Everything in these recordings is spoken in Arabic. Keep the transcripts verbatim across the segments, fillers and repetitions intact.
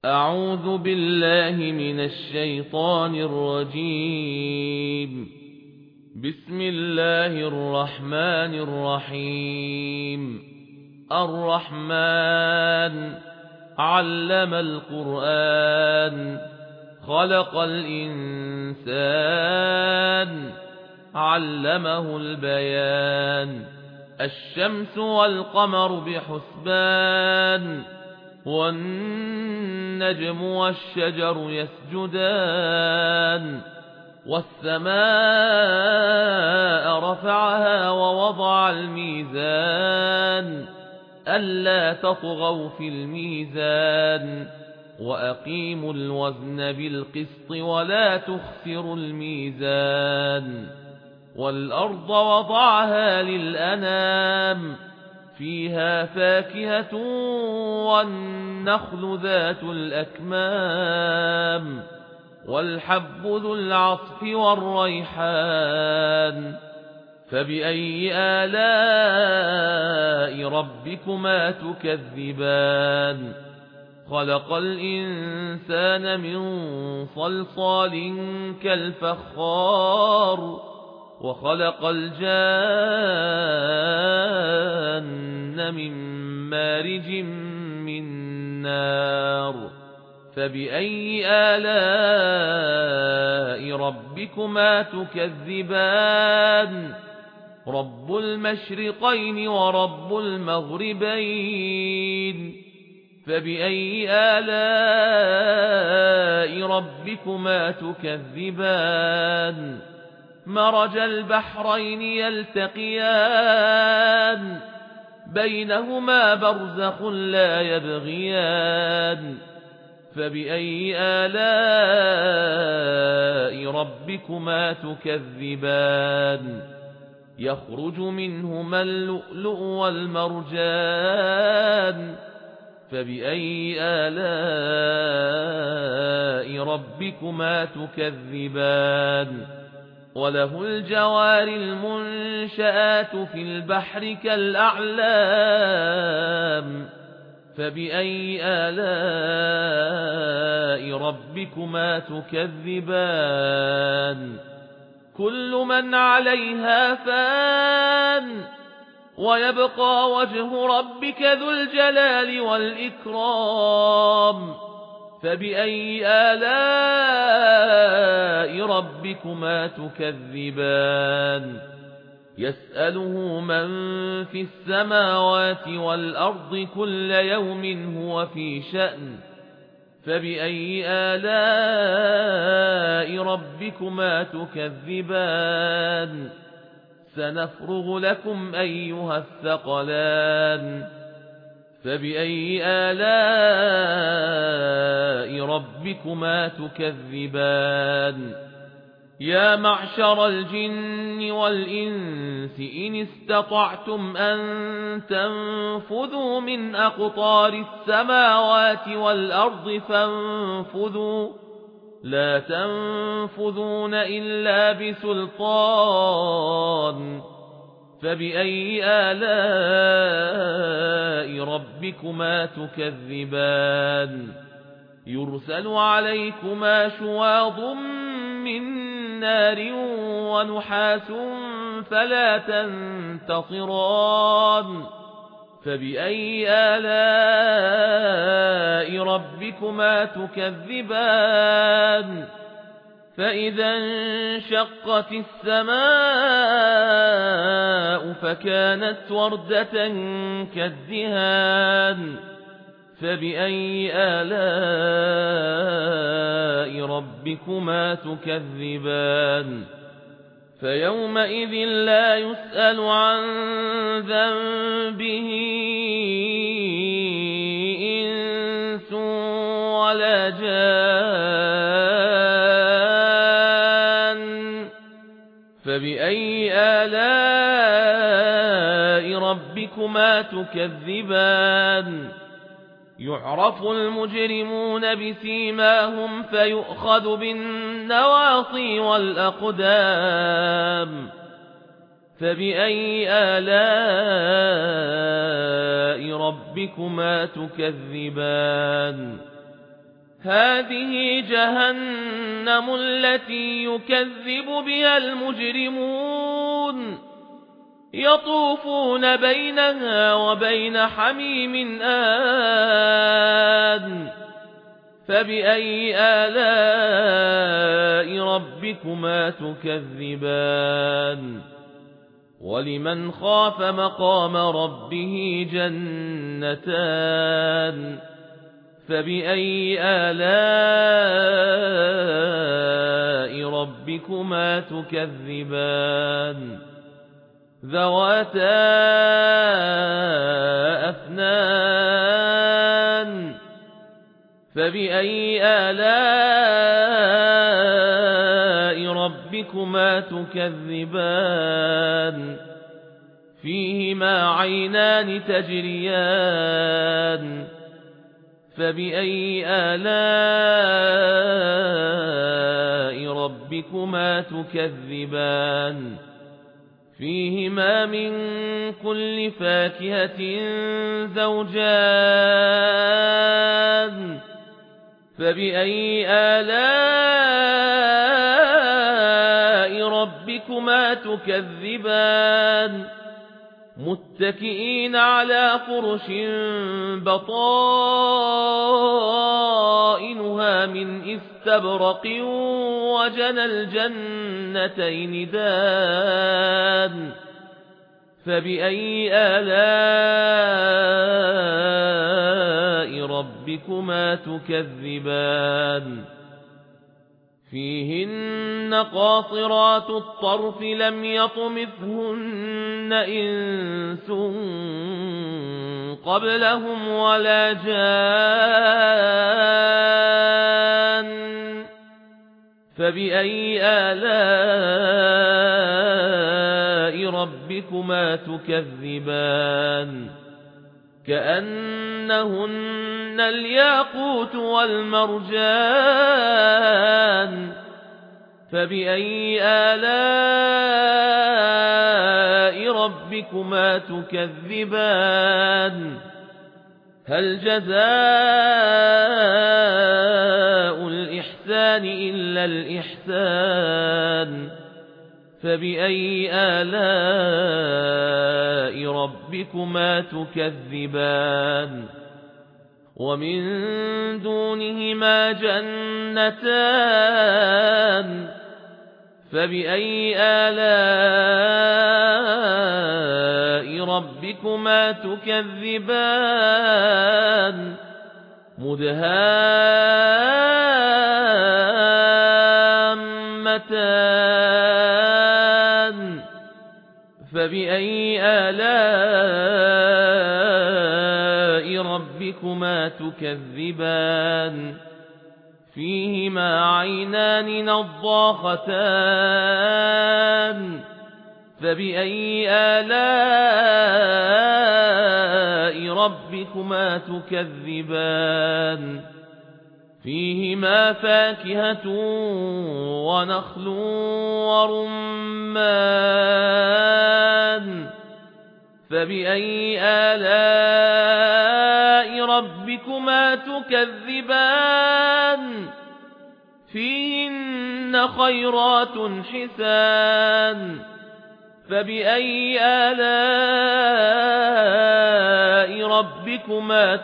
أعوذ بالله من الشيطان الرجيم. بسم الله الرحمن الرحيم. الرحمن علم القرآن خلق الإنسان علمه البيان. الشمس والقمر بحسبان والنجم والشجر يسجدان. والسماء رفعها ووضع الميزان ألا تطغوا في الميزان وأقيموا الوزن بالقسط ولا تخسروا الميزان. والأرض وضعها للأنام فيها فاكهة والنخل ذات الأكمام والحب ذو العصف والريحان. فبأي آلاء ربكما تكذبان؟ خلق الإنسان من صلصال كالفخار وخلق الجان من مارج من نار. فبأي آلاء ربكما تكذبان؟ رب المشرقين ورب المغربين. فبأي آلاء ربكما تكذبان؟ مرج البحرين يلتقيان بينهما برزخ لا يبغيان. فبأي آلاء ربكما تكذبان؟ يخرج منهما اللؤلؤ والمرجان. فبأي آلاء ربكما تكذبان؟ وله الجوار المنشآت في البحر كالأعلام. فبأي آلاء ربكما تكذبان؟ كل من عليها فان ويبقى وجه ربك ذو الجلال والإكرام. فبأي آلاء ربكما تكذبان؟ يسأله من في السماوات والأرض كل يوم هو في شأن. فبأي آلاء ربكما تكذبان؟ سنفرغ لكم أيها الثقلان. فبأي آلاء ربكما تكذبان؟ يا معشر الجن والإنس إن استطعتم أن تنفذوا من أقطار السماوات والأرض فانفذوا لا تنفذون إلا بسلطان. فبأي آلاء ربكما تكذبان؟ يرسل عليكما شواظ من نار ونحاس فلا تنتصران. فبأي آلاء ربكما تكذبان؟ فإذا انشقت السماء فكانت وردة كالدهان. فبأي آلاء ربكما تكذبان؟ فيومئذ لا يسأل عن ذنبه إنس ولا جان. فبأي آلاء ربكما تكذبان؟ يعرف المجرمون بسيماهم فيؤخذ بالنواصي والأقدام. فبأي آلاء ربكما تكذبان هذه جهنم التي يكذب بها المجرمون يطوفون بينها وبين حميم آن فبأي آلاء ربكما تكذبان ولمن خاف مقام ربه جنتان فبأي آلاء ربكما تكذبان ذواتا أفنان فبأي آلاء ربكما تكذبان فيهما عينان تجريان فبأي آلاء ربكما تكذبان فيهما من كل فاكهة زوجان فبأي آلاء ربكما تكذبان متكئين على فرش بطائنها من استبرق وجنى الجنتين دان فبأي آلاء ربكما تكذبان فيهن قاصرات الطرف لم يطمثهن إنس قبلهم ولا جان فبأي آلاء ربكما تكذبان كأنهن الياقوت والمرجان فبأي آلاء ربكما تكذبان هل جزاء الإحسان إلا الإحسان فبأي آلاء ربكما تكذبان ومن دونهما جنتان فبأي آلاء ربكما تكذبان مدهامتان فبأي آلاء ربكما تكذبان فيهما عينان نضاختان فبأي آلاء ربكما تكذبان فيهما فاكهة ونخل ورمان فبأي آلاء ربكما تكذبان فيهن خيرات حسان فبأي آلاء ربكما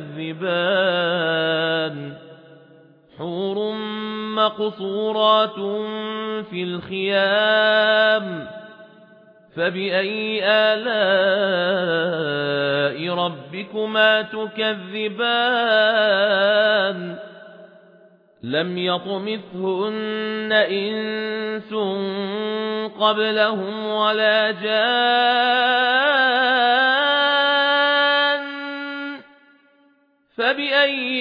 تكذبان حور مقصورات في الخيام فبأي آلاء ربكما تكذبان لم يطمثهن إنس قبلهم ولا جان فبأي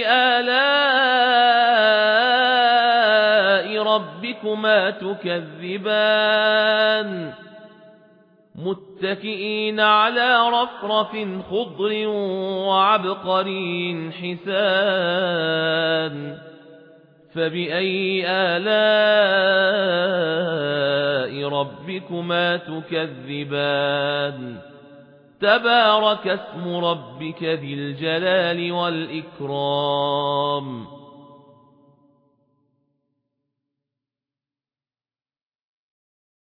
آلاء ربكما تكذبان متكئين على رفرف خضر وعبقري حسان فبأي آلاء ربكما تكذبان تبارك اسم ربك ذي الجلال والإكرام